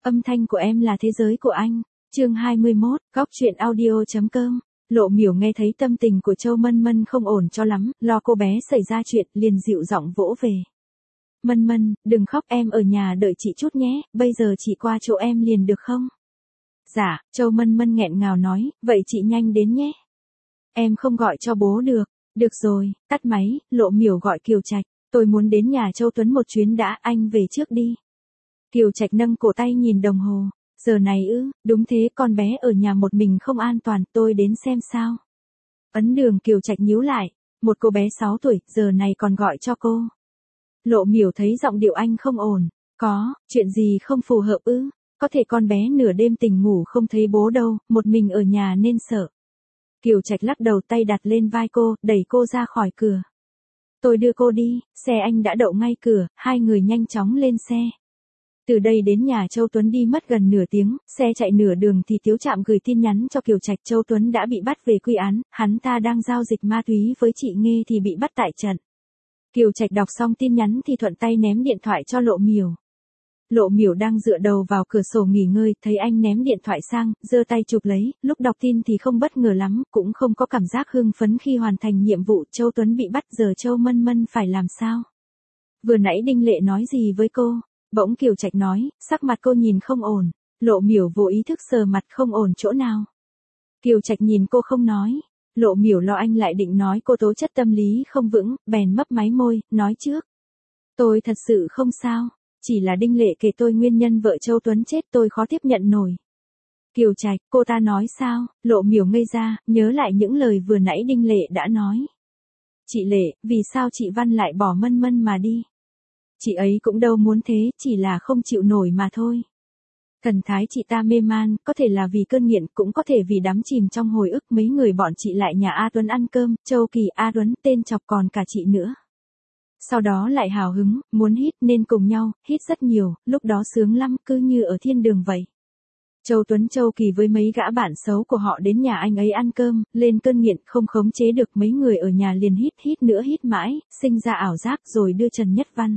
Âm thanh của em là thế giới của anh. Chương 21, góc truyện audio.com. Lộ Miểu nghe thấy tâm tình của Châu Mân Mân không ổn cho lắm, lo cô bé xảy ra chuyện, liền dịu giọng vỗ về. Mân Mân, đừng khóc, em ở nhà đợi chị chút nhé, bây giờ chị qua chỗ em liền được không? Dạ, Châu Mân Mân nghẹn ngào nói, vậy chị nhanh đến nhé. Em không gọi cho bố được. Được rồi, tắt máy, Lộ Miểu gọi Kiều Trạch, tôi muốn đến nhà Châu Tuấn một chuyến đã, anh về trước đi. Kiều Trạch nâng cổ tay nhìn đồng hồ, giờ này đúng thế, con bé ở nhà một mình không an toàn, tôi đến xem sao. Ấn Đường Kiều Trạch nhíu lại, một cô bé 6 tuổi, giờ này còn gọi cho cô. Lộ Miểu thấy giọng điệu anh không ổn, có, chuyện gì không phù hợp có thể con bé nửa đêm tỉnh ngủ không thấy bố đâu, một mình ở nhà nên sợ. Kiều Trạch lắc đầu, tay đặt lên vai cô, đẩy cô ra khỏi cửa. Tôi đưa cô đi, xe anh đã đậu ngay cửa, hai người nhanh chóng lên xe. Từ đây đến nhà Châu Tuấn đi mất gần nửa tiếng, xe chạy nửa đường thì Tiếu Trạm gửi tin nhắn cho Kiều Trạch, Châu Tuấn đã bị bắt về quy án, hắn ta đang giao dịch ma túy với chị Nghê thì bị bắt tại trận. Kiều Trạch đọc xong tin nhắn thì thuận tay ném điện thoại cho Lộ Miểu. Lộ Miểu đang dựa đầu vào cửa sổ nghỉ ngơi, thấy anh ném điện thoại sang, giơ tay chụp lấy, lúc đọc tin thì không bất ngờ lắm, cũng không có cảm giác hưng phấn khi hoàn thành nhiệm vụ. Châu Tuấn bị bắt, giờ Châu Mân Mân phải làm sao? Vừa nãy Đinh Lệ nói gì với cô? Bỗng Kiều Trạch nói, sắc mặt cô nhìn không ổn. Lộ Miểu vô ý thức sờ mặt, không ổn chỗ nào? Kiều Trạch nhìn cô không nói. Lộ Miểu lo anh lại định nói cô tố chất tâm lý không vững, bèn mấp máy môi, nói trước. Tôi thật sự không sao, chỉ là Đinh Lệ kể tôi nguyên nhân vợ Châu Tuấn chết, tôi khó tiếp nhận nổi. Kiều Trạch, cô ta nói sao? Lộ Miểu ngây ra, nhớ lại những lời vừa nãy Đinh Lệ đã nói. Chị Lệ, vì sao chị Văn lại bỏ Mân Mân mà đi? Chị ấy cũng đâu muốn thế, chỉ là không chịu nổi mà thôi. Thần thái chị ta mê man, có thể là vì cơn nghiện, cũng có thể vì đắm chìm trong hồi ức. Mấy người bọn chị lại nhà A Tuấn ăn cơm, Châu Kỳ, A Tuấn, tên chọc, còn cả chị nữa. Sau đó lại hào hứng, muốn hít nên cùng nhau, hít rất nhiều, lúc đó sướng lắm, cứ như ở thiên đường vậy. Châu Tuấn, Châu Kỳ với mấy gã bạn xấu của họ đến nhà anh ấy ăn cơm, lên cơn nghiện, không khống chế được, mấy người ở nhà liền hít nữa hít mãi, sinh ra ảo giác rồi đưa Trần Nhất Văn.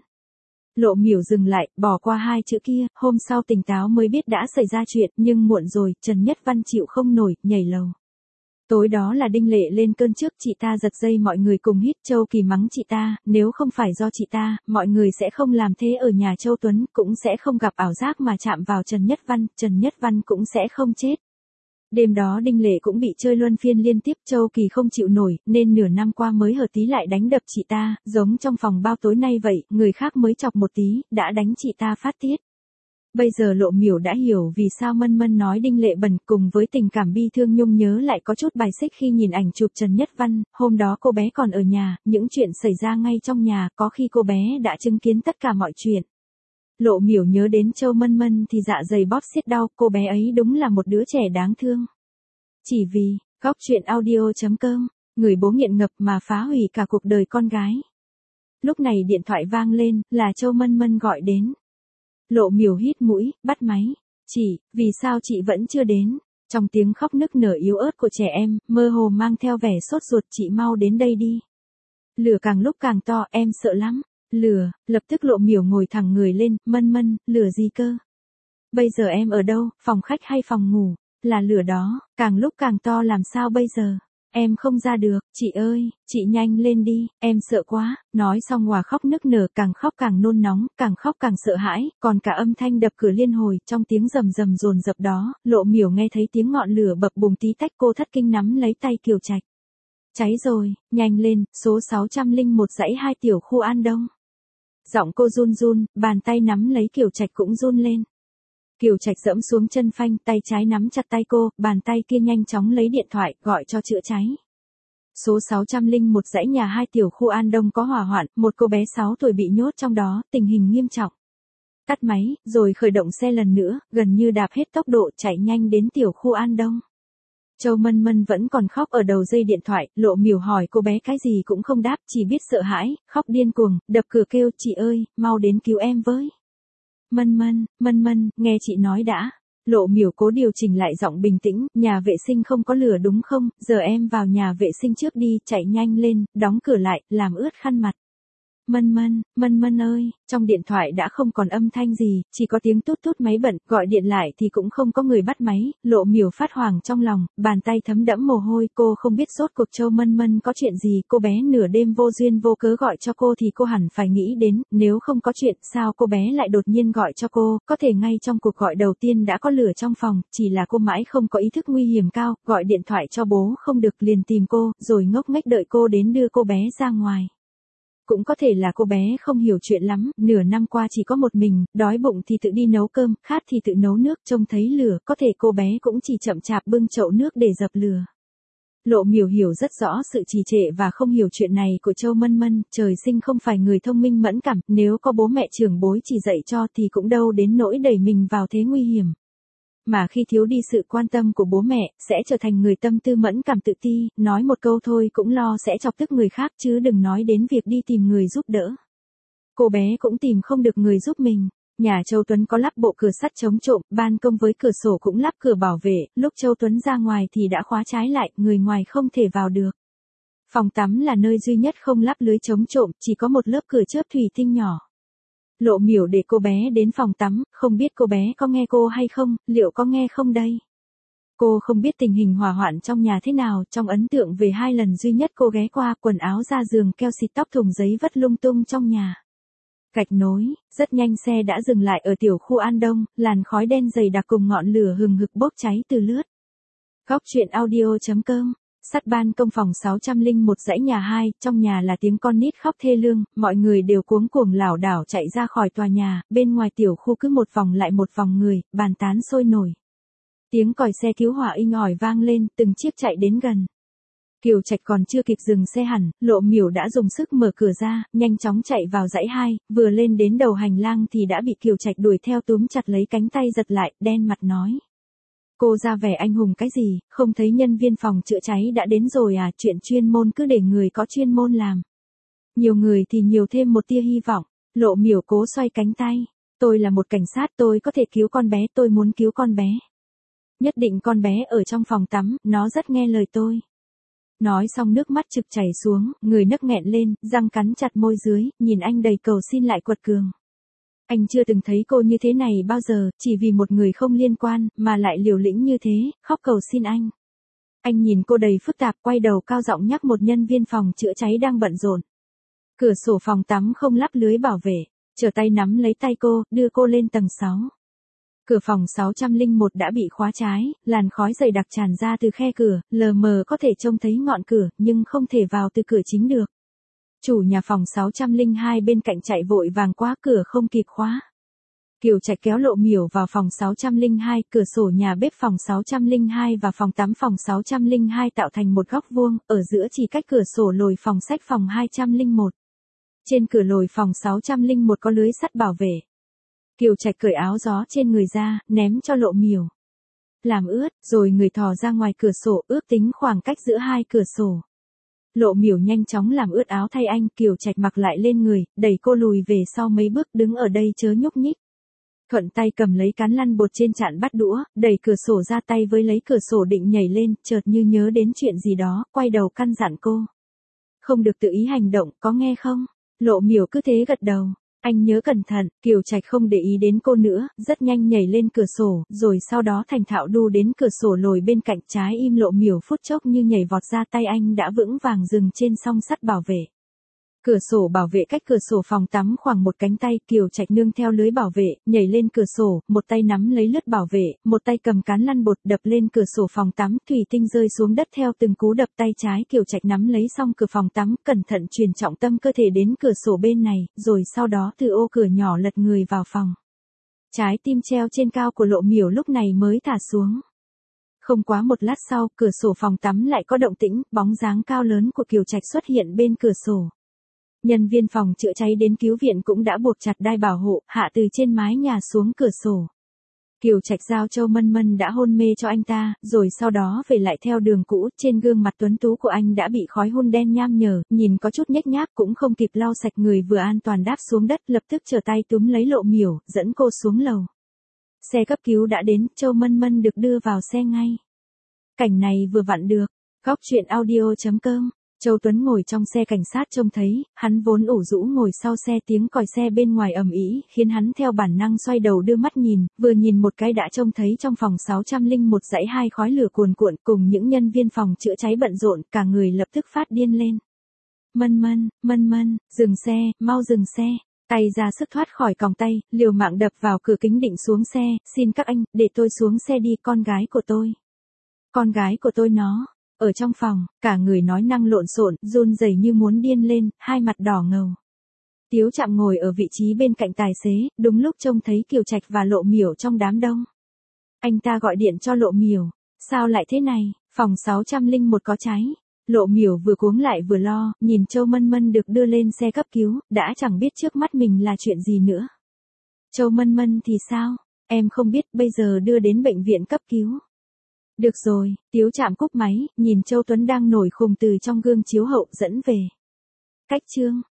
Lộ Miểu dừng lại, bỏ qua hai chữ kia, hôm sau tỉnh táo mới biết đã xảy ra chuyện, nhưng muộn rồi, Trần Nhất Văn chịu không nổi, nhảy lầu. Tối đó là Đinh Lệ lên cơn trước, chị ta giật dây mọi người cùng hít, Châu Kỳ mắng chị ta, nếu không phải do chị ta, mọi người sẽ không làm thế ở nhà Châu Tuấn, cũng sẽ không gặp ảo giác mà chạm vào Trần Nhất Văn cũng sẽ không chết. Đêm đó Đinh Lệ cũng bị chơi luân phiên liên tiếp, Châu Kỳ không chịu nổi, nên nửa năm qua mới hở tí lại đánh đập chị ta, giống trong phòng bao tối nay vậy, người khác mới chọc một tí, đã đánh chị ta phát tiết. Bây giờ Lộ Miểu đã hiểu vì sao Mân Mân nói Đinh Lệ bẩn, cùng với tình cảm bi thương nhung nhớ lại có chút bài xích khi nhìn ảnh chụp Trần Nhất Văn, hôm đó cô bé còn ở nhà, những chuyện xảy ra ngay trong nhà, có khi cô bé đã chứng kiến tất cả mọi chuyện. Lộ Miểu nhớ đến Châu Mân Mân thì dạ dày bóp xiết đau, cô bé ấy đúng là một đứa trẻ đáng thương. Chỉ vì, góc truyện audio.com, người bố nghiện ngập mà phá hủy cả cuộc đời con gái. Lúc này điện thoại vang lên, là Châu Mân Mân gọi đến. Lộ Miểu hít mũi, bắt máy. Chị, vì sao chị vẫn chưa đến? Trong tiếng khóc nức nở yếu ớt của trẻ em, mơ hồ mang theo vẻ sốt ruột, chị mau đến đây đi. Lửa càng lúc càng to, em sợ lắm. Lửa, lập tức Lộ Miểu ngồi thẳng người lên, Mân Mân, lửa gì cơ? Bây giờ em ở đâu, phòng khách hay phòng ngủ? Là lửa đó, càng lúc càng to, làm sao bây giờ? Em không ra được, chị ơi, chị nhanh lên đi, em sợ quá. Nói xong hòa khóc nức nở, càng khóc càng nôn nóng, càng khóc càng sợ hãi, còn cả âm thanh đập cửa liên hồi, trong tiếng rầm rầm dồn dập đó, Lộ Miểu nghe thấy tiếng ngọn lửa bập bùng tí tách, cô thất kinh nắm lấy tay Kiều Trạch. Cháy rồi, nhanh lên, số 601 dãy 2 tiểu khu An Đông. Giọng cô run run, bàn tay nắm lấy Kiều Trạch cũng run lên. Kiều Trạch dẫm xuống chân phanh, tay trái nắm chặt tay cô, bàn tay kia nhanh chóng lấy điện thoại, gọi cho chữa cháy. Số 601 dãy nhà 2 tiểu khu An Đông có hỏa hoạn, một cô bé 6 tuổi bị nhốt trong đó, tình hình nghiêm trọng. Tắt máy, rồi khởi động xe lần nữa, gần như đạp hết tốc độ chạy nhanh đến tiểu khu An Đông. Châu Mân Mân vẫn còn khóc ở đầu dây điện thoại, Lộ Miểu hỏi cô bé cái gì cũng không đáp, chỉ biết sợ hãi, khóc điên cuồng, đập cửa kêu, chị ơi, mau đến cứu em với. Mân Mân, nghe chị nói đã. Lộ Miểu cố điều chỉnh lại giọng bình tĩnh, nhà vệ sinh không có lửa đúng không, giờ em vào nhà vệ sinh trước đi, chạy nhanh lên, đóng cửa lại, làm ướt khăn mặt. Mân Mân ơi, trong điện thoại đã không còn âm thanh gì, chỉ có tiếng tút tút máy bận, gọi điện lại thì cũng không có người bắt máy, Lộ Miểu phát hoảng trong lòng, bàn tay thấm đẫm mồ hôi, cô không biết rốt cuộc Châu Mân Mân có chuyện gì, cô bé nửa đêm vô duyên vô cớ gọi cho cô thì cô hẳn phải nghĩ đến, nếu không có chuyện, sao cô bé lại đột nhiên gọi cho cô, có thể ngay trong cuộc gọi đầu tiên đã có lửa trong phòng, chỉ là cô mãi không có ý thức nguy hiểm cao, gọi điện thoại cho bố không được liền tìm cô, rồi ngốc nghếch đợi cô đến đưa cô bé ra ngoài. Cũng có thể là cô bé không hiểu chuyện lắm, nửa năm qua chỉ có một mình, đói bụng thì tự đi nấu cơm, khát thì tự nấu nước, trông thấy lửa, có thể cô bé cũng chỉ chậm chạp bưng chậu nước để dập lửa. Lộ Miểu hiểu rất rõ sự trì trệ và không hiểu chuyện này của Châu Mân Mân, trời sinh không phải người thông minh mẫn cảm, nếu có bố mẹ trưởng bối chỉ dạy cho thì cũng đâu đến nỗi đẩy mình vào thế nguy hiểm. Mà khi thiếu đi sự quan tâm của bố mẹ, sẽ trở thành người tâm tư mẫn cảm tự ti, nói một câu thôi cũng lo sẽ chọc tức người khác chứ đừng nói đến việc đi tìm người giúp đỡ. Cô bé cũng tìm không được người giúp mình. Nhà Châu Tuấn có lắp bộ cửa sắt chống trộm, ban công với cửa sổ cũng lắp cửa bảo vệ, lúc Châu Tuấn ra ngoài thì đã khóa trái lại, người ngoài không thể vào được. Phòng tắm là nơi duy nhất không lắp lưới chống trộm, chỉ có một lớp cửa chớp thủy tinh nhỏ. Lộ Miểu để cô bé đến phòng tắm, không biết cô bé có nghe cô hay không, liệu có nghe không đây? Cô không biết tình hình hỏa hoạn trong nhà thế nào, trong ấn tượng về 2 lần duy nhất cô ghé qua, quần áo ra giường keo xịt tóc thùng giấy vất lung tung trong nhà. Gạch nối, rất nhanh xe đã dừng lại ở tiểu khu An Đông, làn khói đen dày đặc cùng ngọn lửa hừng hực bốc cháy từ lướt. Góc truyện audio.com. Sát ban công phòng 601 dãy nhà 2, trong nhà là tiếng con nít khóc thê lương, mọi người đều cuống cuồng lảo đảo chạy ra khỏi tòa nhà, bên ngoài tiểu khu cứ một vòng lại một vòng người, bàn tán sôi nổi. Tiếng còi xe cứu hỏa inh ỏi vang lên, từng chiếc chạy đến gần. Kiều Trạch còn chưa kịp dừng xe hẳn, Lộ Miểu đã dùng sức mở cửa ra, nhanh chóng chạy vào dãy 2, vừa lên đến đầu hành lang thì đã bị Kiều Trạch đuổi theo túm chặt lấy cánh tay giật lại, đen mặt nói. Cô ra vẻ anh hùng cái gì, không thấy nhân viên phòng chữa cháy đã đến rồi à, chuyện chuyên môn cứ để người có chuyên môn làm. Nhiều người thì nhiều thêm một tia hy vọng, Lộ Miểu cố xoay cánh tay. Tôi là một cảnh sát, tôi có thể cứu con bé, tôi muốn cứu con bé. Nhất định con bé ở trong phòng tắm, nó rất nghe lời tôi. Nói xong nước mắt trực chảy xuống, người nấc nghẹn lên, răng cắn chặt môi dưới, nhìn anh đầy cầu xin lại quật cường. Anh chưa từng thấy cô như thế này bao giờ, chỉ vì một người không liên quan, mà lại liều lĩnh như thế, khóc cầu xin anh. Anh nhìn cô đầy phức tạp, quay đầu cao giọng nhắc một nhân viên phòng chữa cháy đang bận rộn. Cửa sổ phòng tắm không lắp lưới bảo vệ, trở tay nắm lấy tay cô, đưa cô lên tầng 6. Cửa phòng 601 đã bị khóa trái, làn khói dày đặc tràn ra từ khe cửa, lờ mờ có thể trông thấy ngọn cửa, nhưng không thể vào từ cửa chính được. Chủ nhà phòng 602 bên cạnh chạy vội vàng qua, cửa không kịp khóa. Kiều Trạch kéo Lộ Miểu vào phòng 602, cửa sổ nhà bếp phòng 602 và phòng tắm phòng 602 tạo thành một góc vuông, ở giữa chỉ cách cửa sổ lồi phòng sách phòng 201. Trên cửa lồi phòng 601 có lưới sắt bảo vệ. Kiều Trạch cởi áo gió trên người ra, ném cho Lộ Miểu. Làm ướt, rồi người thò ra ngoài cửa sổ, ước tính khoảng cách giữa hai cửa sổ. Lộ Miểu nhanh chóng làm ướt áo thay anh, Kiều Trạch mặc lại lên người, đẩy cô lùi về sau mấy bước, đứng ở đây chớ nhúc nhích. Thuận tay cầm lấy cán lăn bột trên chạn bắt đũa, đẩy cửa sổ ra, tay với lấy cửa sổ định nhảy lên, chợt như nhớ đến chuyện gì đó, quay đầu căn dặn cô. Không được tự ý hành động, có nghe không? Lộ Miểu cứ thế gật đầu. Anh nhớ cẩn thận, Kiều Trạch không để ý đến cô nữa, rất nhanh nhảy lên cửa sổ, rồi sau đó thành thạo đu đến cửa sổ lồi bên cạnh, trái im. Lộ Miểu phút chốc như nhảy vọt ra, tay anh đã vững vàng dừng trên song sắt bảo vệ. Cửa sổ bảo vệ cách cửa sổ phòng tắm khoảng một cánh tay, Kiều Trạch nương theo lưới bảo vệ, nhảy lên cửa sổ, một tay nắm lấy lướt bảo vệ, một tay cầm cán lăn bột đập lên cửa sổ phòng tắm, thủy tinh rơi xuống đất theo từng cú đập. Tay trái Kiều Trạch nắm lấy xong cửa phòng tắm, cẩn thận truyền trọng tâm cơ thể đến cửa sổ bên này, rồi sau đó từ ô cửa nhỏ lật người vào phòng. Trái tim treo trên cao của Lộ Miểu lúc này mới thả xuống. Không quá một lát sau, cửa sổ phòng tắm lại có động tĩnh, bóng dáng cao lớn của Kiều Trạch xuất hiện bên cửa sổ. Nhân viên phòng chữa cháy đến cứu viện cũng đã buộc chặt đai bảo hộ, hạ từ trên mái nhà xuống cửa sổ. Kiều Trạch giao Châu Mân Mân đã hôn mê cho anh ta, rồi sau đó về lại theo đường cũ, trên gương mặt tuấn tú của anh đã bị khói hun đen nham nhở, nhìn có chút nhếch nhác, cũng không kịp lau sạch người, vừa an toàn đáp xuống đất, lập tức trở tay túm lấy Lộ Miểu, dẫn cô xuống lầu. Xe cấp cứu đã đến, Châu Mân Mân được đưa vào xe ngay. Cảnh này vừa vặn được. Góc truyện audio.com Châu Tuấn ngồi trong xe cảnh sát trông thấy, hắn vốn ủ rũ ngồi sau xe, tiếng còi xe bên ngoài ầm ĩ khiến hắn theo bản năng xoay đầu đưa mắt nhìn, vừa nhìn một cái đã trông thấy trong phòng 601 dãy hai khói lửa cuồn cuộn cùng những nhân viên phòng chữa cháy bận rộn, cả người lập tức phát điên lên. Mân, dừng xe, mau dừng xe. Tay ra sức thoát khỏi còng tay, liều mạng đập vào cửa kính định xuống xe, xin các anh, để tôi xuống xe đi, con gái của tôi. Con gái của tôi nó. Ở trong phòng, cả người nói năng lộn xộn, run rẩy như muốn điên lên, hai mặt đỏ ngầu. Tiếu Trạm ngồi ở vị trí bên cạnh tài xế, đúng lúc trông thấy Kiều Trạch và Lộ Miểu trong đám đông. Anh ta gọi điện cho Lộ Miểu. Sao lại thế này, phòng 601 có cháy. Lộ Miểu vừa cuống lại vừa lo, nhìn Châu Mân Mân được đưa lên xe cấp cứu, đã chẳng biết trước mắt mình là chuyện gì nữa. Châu Mân Mân thì sao? Em không biết, bây giờ đưa đến bệnh viện cấp cứu. Được rồi, Tiếu Trạm cúp máy, nhìn Châu Tuấn đang nổi khùng từ trong gương chiếu hậu dẫn về. Cách chương